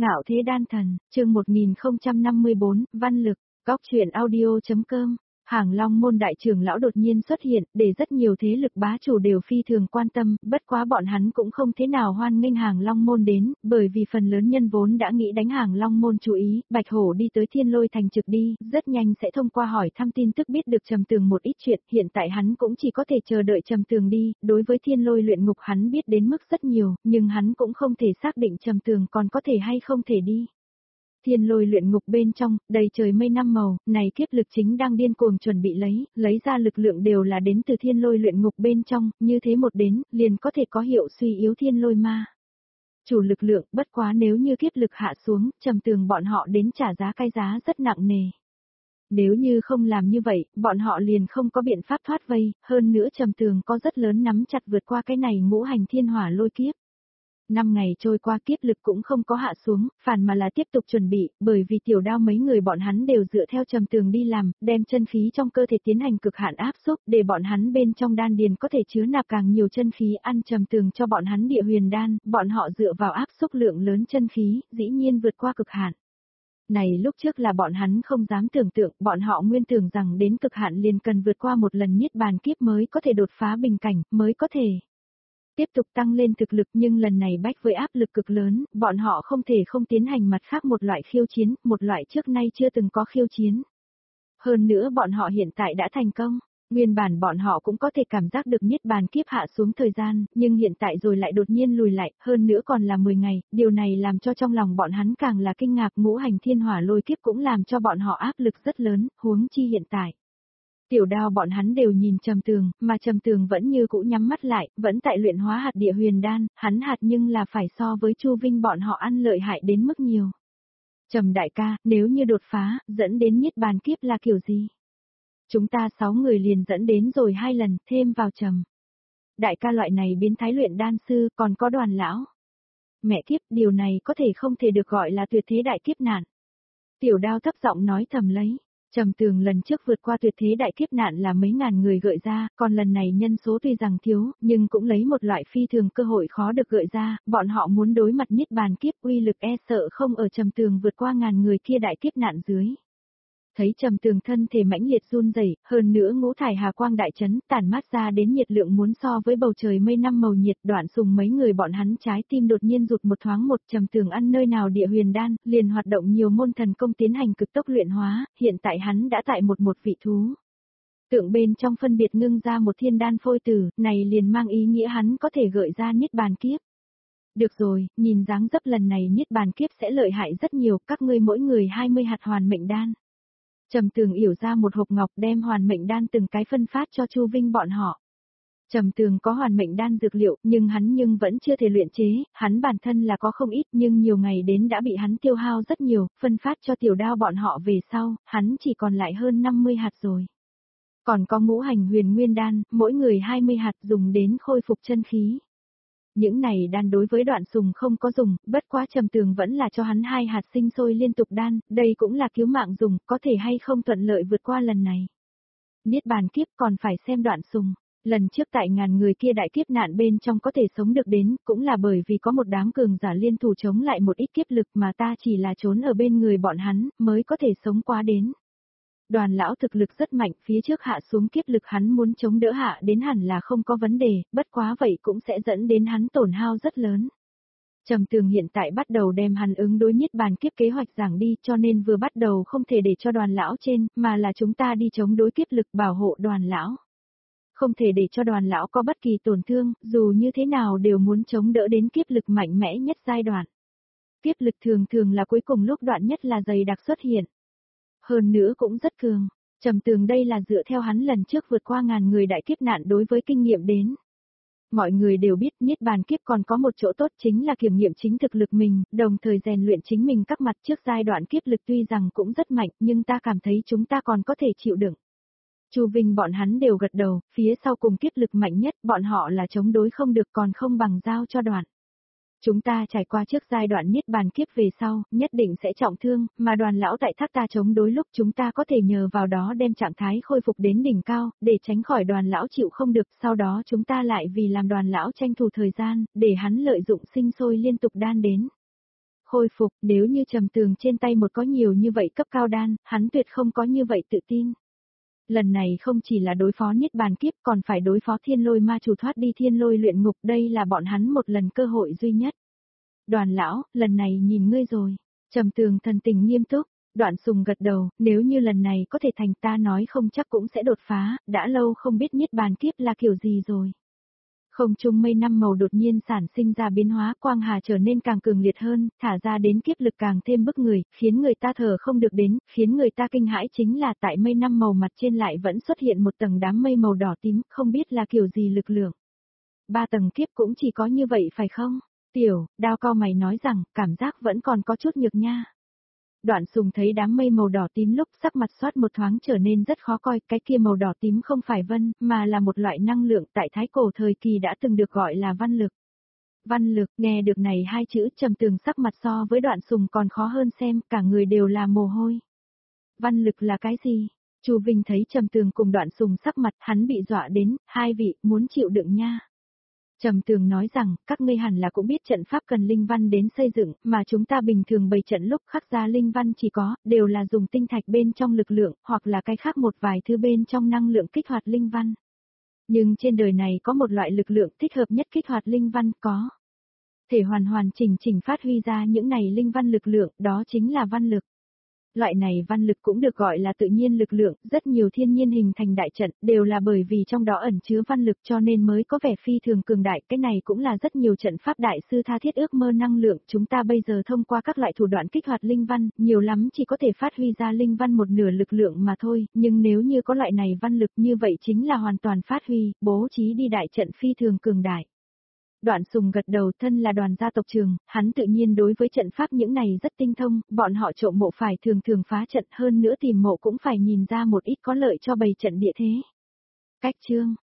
Ngạo thế đan thần, chương 1054, văn lực, góc truyện audio.com. Hàng Long môn đại trưởng lão đột nhiên xuất hiện, để rất nhiều thế lực bá chủ đều phi thường quan tâm, bất quá bọn hắn cũng không thế nào hoan nghênh Hàng Long môn đến, bởi vì phần lớn nhân vốn đã nghĩ đánh Hàng Long môn chú ý, Bạch Hổ đi tới Thiên Lôi thành trực đi, rất nhanh sẽ thông qua hỏi thăm tin tức biết được Trầm Tường một ít chuyện, hiện tại hắn cũng chỉ có thể chờ đợi Trầm Tường đi, đối với Thiên Lôi luyện ngục hắn biết đến mức rất nhiều, nhưng hắn cũng không thể xác định Trầm Tường còn có thể hay không thể đi. Thiên Lôi luyện ngục bên trong, đầy trời mây năm màu, này kiếp lực chính đang điên cuồng chuẩn bị lấy ra lực lượng đều là đến từ Thiên Lôi luyện ngục bên trong, như thế một đến, liền có thể có hiệu suy yếu Thiên Lôi ma. Chủ lực lượng, bất quá nếu như kiếp lực hạ xuống, Trầm Tường bọn họ đến trả giá cái giá rất nặng nề. Nếu như không làm như vậy, bọn họ liền không có biện pháp thoát vây, hơn nữa Trầm Tường có rất lớn nắm chặt vượt qua cái này ngũ hành thiên hỏa lôi kiếp. 5 ngày trôi qua kiếp lực cũng không có hạ xuống, phản mà là tiếp tục chuẩn bị, bởi vì Tiểu Đao mấy người bọn hắn đều dựa theo Trầm Tường đi làm, đem chân khí trong cơ thể tiến hành cực hạn áp xúc, để bọn hắn bên trong đan điền có thể chứa nạp càng nhiều chân khí ăn Trầm Tường cho bọn hắn địa huyền đan, bọn họ dựa vào áp xúc lượng lớn chân khí, dĩ nhiên vượt qua cực hạn. Này lúc trước là bọn hắn không dám tưởng tượng, bọn họ nguyên tưởng rằng đến cực hạn liền cần vượt qua một lần niết bàn kiếp mới có thể đột phá bình cảnh, mới có thể tiếp tục tăng lên thực lực, nhưng lần này bách với áp lực cực lớn, bọn họ không thể không tiến hành mặt khác một loại khiêu chiến, một loại trước nay chưa từng có khiêu chiến. Hơn nữa bọn họ hiện tại đã thành công, nguyên bản bọn họ cũng có thể cảm giác được niết bàn kiếp hạ xuống thời gian, nhưng hiện tại rồi lại đột nhiên lùi lại, hơn nữa còn là 10 ngày, điều này làm cho trong lòng bọn hắn càng là kinh ngạc. Ngũ hành thiên hỏa lôi kiếp cũng làm cho bọn họ áp lực rất lớn, huống chi hiện tại. Tiểu Đao bọn hắn đều nhìn Trầm Tường, mà Trầm Tường vẫn như cũ nhắm mắt lại, vẫn tại luyện hóa hạt địa huyền đan, hắn hạt nhưng là phải so với Chu Vinh bọn họ ăn lợi hại đến mức nhiều. Trầm đại ca, nếu như đột phá, dẫn đến niết bàn kiếp là kiểu gì? Chúng ta 6 người liền dẫn đến rồi 2 lần, thêm vào Trầm đại ca loại này biến thái luyện đan sư, còn có Đoàn lão. Mẹ kiếp, điều này có thể không thể được gọi là tuyệt thế đại kiếp nạn. Tiểu Đao thấp giọng nói thầm lấy. Trầm Tường lần trước vượt qua tuyệt thế đại kiếp nạn là mấy ngàn người gợi ra, còn lần này nhân số tuy rằng thiếu, nhưng cũng lấy một loại phi thường cơ hội khó được gợi ra, bọn họ muốn đối mặt niết bàn kiếp, uy lực e sợ không ở Trầm Tường vượt qua ngàn người kia đại kiếp nạn dưới. Thấy Trầm Tường thân thể mãnh liệt run rẩy, hơn nữa ngũ thải hà quang đại chấn, tản mát ra đến nhiệt lượng muốn so với bầu trời mây năm màu nhiệt. Đoạn Sùng mấy người bọn hắn trái tim đột nhiên rụt một thoáng. Trầm Tường ăn nơi nào địa huyền đan, liền hoạt động nhiều môn thần công tiến hành cực tốc luyện hóa, hiện tại hắn đã tại một vị thú tượng bên trong phân biệt ngưng ra một thiên đan phôi tử, này liền mang ý nghĩa hắn có thể gợi ra niết bàn kiếp. Được rồi, nhìn dáng dấp lần này niết bàn kiếp sẽ lợi hại rất nhiều, các ngươi mỗi người 20 hạt hoàn mệnh đan. Trầm Tường yểu ra một hộp ngọc, đem hoàn mệnh đan từng cái phân phát cho Chu Vinh bọn họ. Trầm Tường có hoàn mệnh đan dược liệu, nhưng hắn vẫn chưa thể luyện chế, hắn bản thân là có không ít, nhưng nhiều ngày đến đã bị hắn tiêu hao rất nhiều, phân phát cho Tiểu Đao bọn họ về sau, hắn chỉ còn lại hơn 50 hạt rồi. Còn có ngũ hành huyền nguyên đan, mỗi người 20 hạt dùng đến khôi phục chân khí. Những này đan đối với Đoạn Sùng không có dùng, bất quá Trầm Tường vẫn là cho hắn 2 hạt sinh sôi liên tục đan, đây cũng là cứu mạng dùng, có thể hay không thuận lợi vượt qua lần này. Niết bàn kiếp còn phải xem Đoạn Sùng, lần trước tại ngàn người kia đại kiếp nạn bên trong có thể sống được đến, cũng là bởi vì có một đám cường giả liên thủ chống lại một ít kiếp lực mà ta chỉ là trốn ở bên người bọn hắn, mới có thể sống qua đến. Đoàn lão thực lực rất mạnh, phía trước hạ xuống kiếp lực hắn muốn chống đỡ hạ đến hẳn là không có vấn đề, bất quá vậy cũng sẽ dẫn đến hắn tổn hao rất lớn. Trầm Tường hiện tại bắt đầu đem hắn ứng đối niết bàn kiếp kế hoạch giảng đi, cho nên vừa bắt đầu không thể để cho Đoàn lão trên, mà là chúng ta đi chống đối kiếp lực bảo hộ Đoàn lão. Không thể để cho Đoàn lão có bất kỳ tổn thương, dù như thế nào đều muốn chống đỡ đến kiếp lực mạnh mẽ nhất giai đoạn. Kiếp lực thường thường là cuối cùng lúc đoạn nhất là dày đặc xuất hiện. Hơn nữa cũng rất cường. Trầm Tường đây là dựa theo hắn lần trước vượt qua ngàn người đại kiếp nạn đối với kinh nghiệm đến. Mọi người đều biết niết bàn kiếp còn có một chỗ tốt chính là kiểm nghiệm chính thực lực mình, đồng thời rèn luyện chính mình các mặt. Trước giai đoạn kiếp lực tuy rằng cũng rất mạnh, nhưng ta cảm thấy chúng ta còn có thể chịu đựng. Chu Vinh bọn hắn đều gật đầu, phía sau cùng kiếp lực mạnh nhất, bọn họ là chống đối không được, còn không bằng giao cho Đoạn. Chúng ta trải qua trước giai đoạn niết bàn kiếp về sau, nhất định sẽ trọng thương, mà Đoàn lão tại thác ta chống đối lúc chúng ta có thể nhờ vào đó đem trạng thái khôi phục đến đỉnh cao, để tránh khỏi Đoàn lão chịu không được, sau đó chúng ta lại vì làm Đoàn lão tranh thủ thời gian, để hắn lợi dụng sinh sôi liên tục đan đến. khôi phục, nếu như Trầm Tường trên tay một có nhiều như vậy cấp cao đan, hắn tuyệt không có như vậy tự tin. Lần này không chỉ là đối phó Niết Bàn kiếp còn phải đối phó Thiên Lôi ma chủ thoát đi Thiên Lôi luyện ngục, đây là bọn hắn một lần cơ hội duy nhất. Đoàn lão, lần này nhìn ngươi rồi. Trầm Tường thần tình nghiêm túc, Đoạn Sùng gật đầu, nếu như lần này có thể thành ta nói không chắc cũng sẽ đột phá, đã lâu không biết Niết Bàn kiếp là kiểu gì rồi. Không trung mây năm màu đột nhiên sản sinh ra biến hóa, quang hà trở nên càng cường liệt hơn, thả ra đến kiếp lực càng thêm bức người, khiến người ta thở không được đến, khiến người ta kinh hãi chính là tại mây năm màu mặt trên lại vẫn xuất hiện một tầng đám mây màu đỏ tím, không biết là kiểu gì lực lượng. 3 tầng kiếp cũng chỉ có như vậy phải không? Tiểu, Đao cao mày nói rằng, cảm giác vẫn còn có chút nhược nha. Đoạn Sùng thấy đám mây màu đỏ tím lúc sắc mặt xoát một thoáng trở nên rất khó coi, cái kia màu đỏ tím không phải vân, mà là một loại năng lượng tại thái cổ thời kỳ đã từng được gọi là văn lực. Văn lực, nghe được này hai chữ, Trầm Tường sắc mặt so với Đoạn Sùng còn khó hơn xem, cả người đều là mồ hôi. Văn lực là cái gì? Chu Vinh thấy Trầm Tường cùng Đoạn Sùng sắc mặt, hắn bị dọa đến, hai vị, muốn chịu đựng nha. Trầm Tường nói rằng, các ngươi hẳn là cũng biết trận pháp cần linh văn đến xây dựng, mà chúng ta bình thường bày trận lúc khắc ra linh văn chỉ có, đều là dùng tinh thạch bên trong lực lượng, hoặc là cái khác một vài thứ bên trong năng lượng kích hoạt linh văn. Nhưng trên đời này có một loại lực lượng thích hợp nhất kích hoạt linh văn, có thể hoàn hoàn chỉnh phát huy ra những này linh văn lực lượng, đó chính là văn lực. Loại này văn lực cũng được gọi là tự nhiên lực lượng, rất nhiều thiên nhiên hình thành đại trận, đều là bởi vì trong đó ẩn chứa văn lực cho nên mới có vẻ phi thường cường đại, cái này cũng là rất nhiều trận pháp đại sư tha thiết ước mơ năng lượng, chúng ta bây giờ thông qua các loại thủ đoạn kích hoạt linh văn, nhiều lắm chỉ có thể phát huy ra linh văn một nửa lực lượng mà thôi, nhưng nếu như có loại này văn lực như vậy chính là hoàn toàn phát huy, bố trí đi đại trận phi thường cường đại. Đoạn Sùng gật đầu, thân là đoàn gia tộc trường, hắn tự nhiên đối với trận pháp những này rất tinh thông, bọn họ trộm mộ phải thường phá trận, hơn nữa tìm mộ cũng phải nhìn ra một ít có lợi cho bày trận địa thế. Cách chương